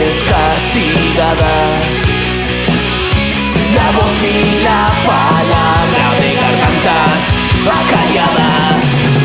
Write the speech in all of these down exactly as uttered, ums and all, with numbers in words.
mujeres castigadas. La voz y la palabra de gargantas acalladas.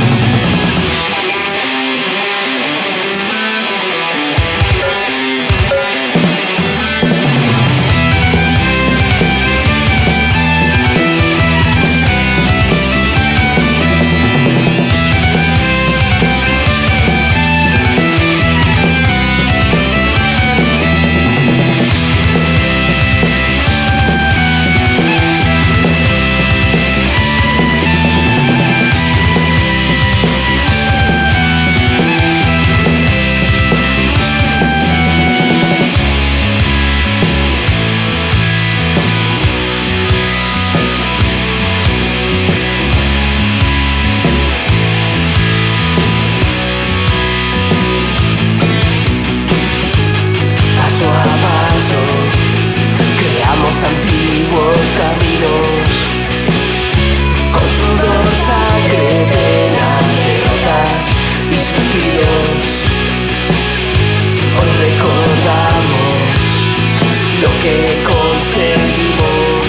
Antiguos caminos, con sudor, sangre, penas, derrotas y suspiros. Hoy recordamos lo que conseguimos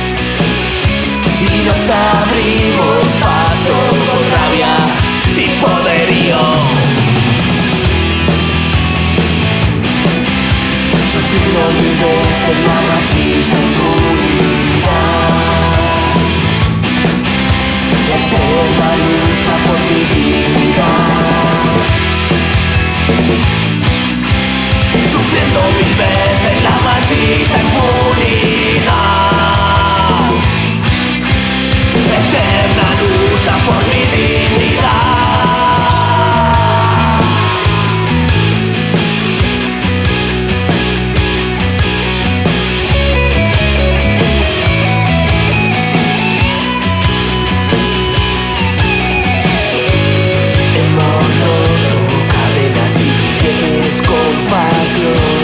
y nos abrimos paso con rabia y poderío. Sufriendo mil veces la machista impunidad, la eterna lucha por mi dignidad. Sufriendo mil veces la machista impunidad, la eterna lucha por mi dignidad. Compasión,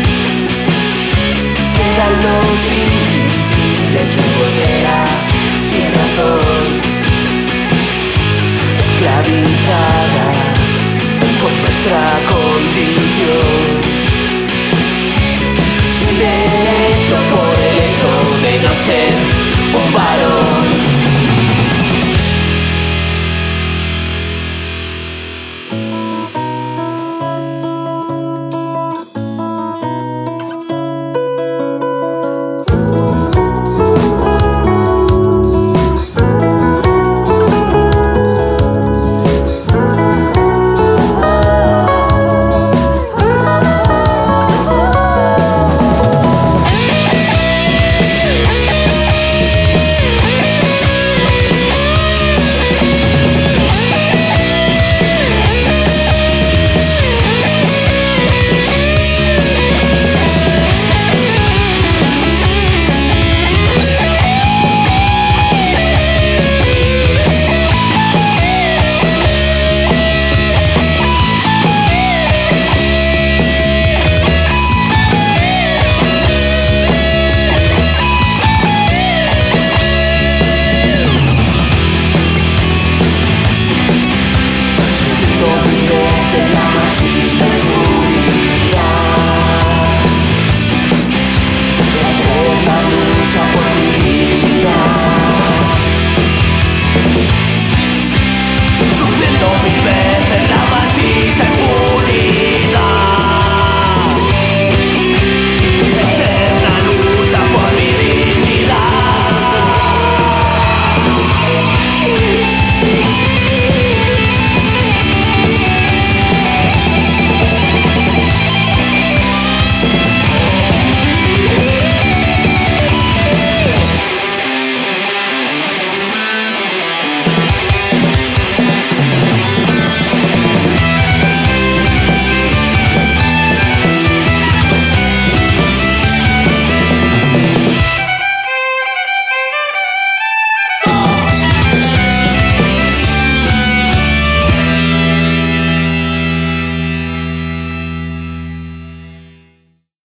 quedan los invisibles chungos de la sin razón, esclavizadas por nuestra condición.